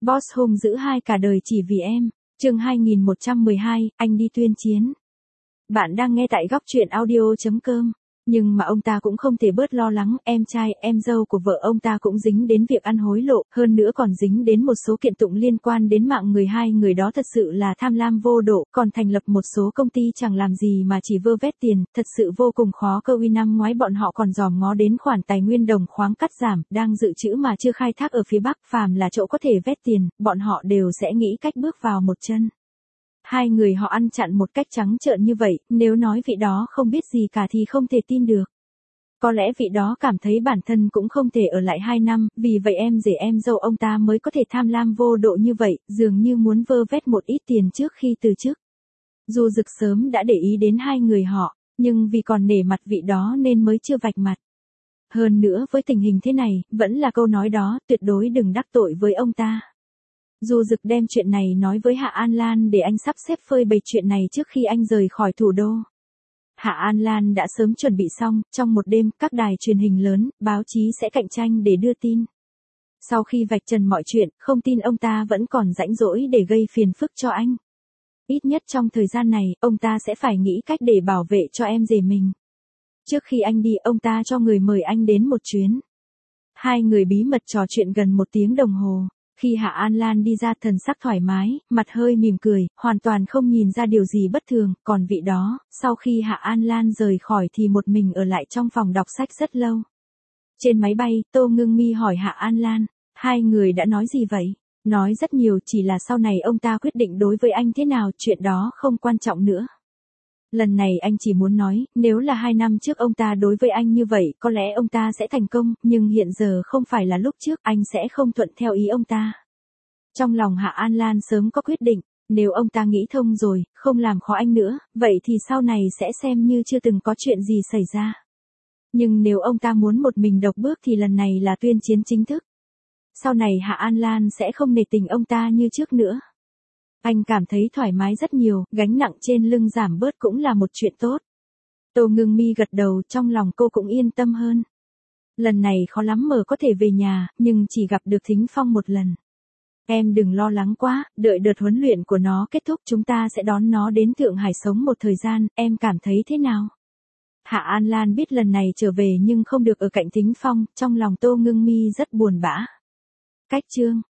Boss hung dữ hai cả đời chỉ vì em. Chương 2112, anh đi tuyên chiến. Bạn đang nghe tại góc truyện audio.com. Nhưng mà ông ta cũng không thể bớt lo lắng, em trai, em dâu của vợ ông ta cũng dính đến việc ăn hối lộ, hơn nữa còn dính đến một số kiện tụng liên quan đến mạng người. Hai người đó thật sự là tham lam vô độ, còn thành lập một số công ty chẳng làm gì mà chỉ vơ vét tiền, thật sự vô cùng khó cơ. Năm ngoái bọn họ còn dòm ngó đến khoản tài nguyên đồng khoáng cắt giảm, đang dự trữ mà chưa khai thác ở phía Bắc, phàm là chỗ có thể vét tiền, bọn họ đều sẽ nghĩ cách bước vào một chân. Hai người họ ăn chặn một cách trắng trợn như vậy, nếu nói vị đó không biết gì cả thì không thể tin được. Có lẽ vị đó cảm thấy bản thân cũng không thể ở lại 2 năm, vì vậy em rể em dâu ông ta mới có thể tham lam vô độ như vậy, dường như muốn vơ vét một ít tiền trước khi từ chức. Dù Dực sớm đã để ý đến hai người họ, nhưng vì còn nể mặt vị đó nên mới chưa vạch mặt. Hơn nữa với tình hình thế này, vẫn là câu nói đó, tuyệt đối đừng đắc tội với ông ta. Dù Dực đem chuyện này nói với Hạ An Lan để anh sắp xếp phơi bày chuyện này trước khi anh rời khỏi thủ đô. Hạ An Lan đã sớm chuẩn bị xong, trong một đêm, các đài truyền hình lớn, báo chí sẽ cạnh tranh để đưa tin. Sau khi vạch trần mọi chuyện, không tin ông ta vẫn còn rãnh rỗi để gây phiền phức cho anh. Ít nhất trong thời gian này, ông ta sẽ phải nghĩ cách để bảo vệ cho em rể mình. Trước khi anh đi, ông ta cho người mời anh đến một chuyến. Hai người bí mật trò chuyện gần 1 tiếng đồng hồ. Khi Hạ An Lan đi ra thần sắc thoải mái, mặt hơi mỉm cười, hoàn toàn không nhìn ra điều gì bất thường, còn vị đó, sau khi Hạ An Lan rời khỏi thì một mình ở lại trong phòng đọc sách rất lâu. Trên máy bay, Tô Ngưng Mi hỏi Hạ An Lan, hai người đã nói gì vậy? Nói rất nhiều, chỉ là sau này ông ta quyết định đối với anh thế nào, chuyện đó không quan trọng nữa. Lần này anh chỉ muốn nói, nếu là 2 năm trước ông ta đối với anh như vậy, có lẽ ông ta sẽ thành công, nhưng hiện giờ không phải là lúc trước, anh sẽ không thuận theo ý ông ta. Trong lòng Hạ An Lan sớm có quyết định, nếu ông ta nghĩ thông rồi, không làm khó anh nữa, vậy thì sau này sẽ xem như chưa từng có chuyện gì xảy ra. Nhưng nếu ông ta muốn một mình độc bước thì lần này là tuyên chiến chính thức. Sau này Hạ An Lan sẽ không nể tình ông ta như trước nữa. Anh cảm thấy thoải mái rất nhiều, gánh nặng trên lưng giảm bớt cũng là một chuyện tốt. Tô Ngưng Mi gật đầu, trong lòng cô cũng yên tâm hơn. Lần này khó lắm mới có thể về nhà, nhưng chỉ gặp được Thính Phong một lần. Em đừng lo lắng quá, đợi đợt huấn luyện của nó kết thúc chúng ta sẽ đón nó đến Thượng Hải sống một thời gian, em cảm thấy thế nào? Hạ An Lan biết lần này trở về nhưng không được ở cạnh Thính Phong, trong lòng Tô Ngưng Mi rất buồn bã. Cách chương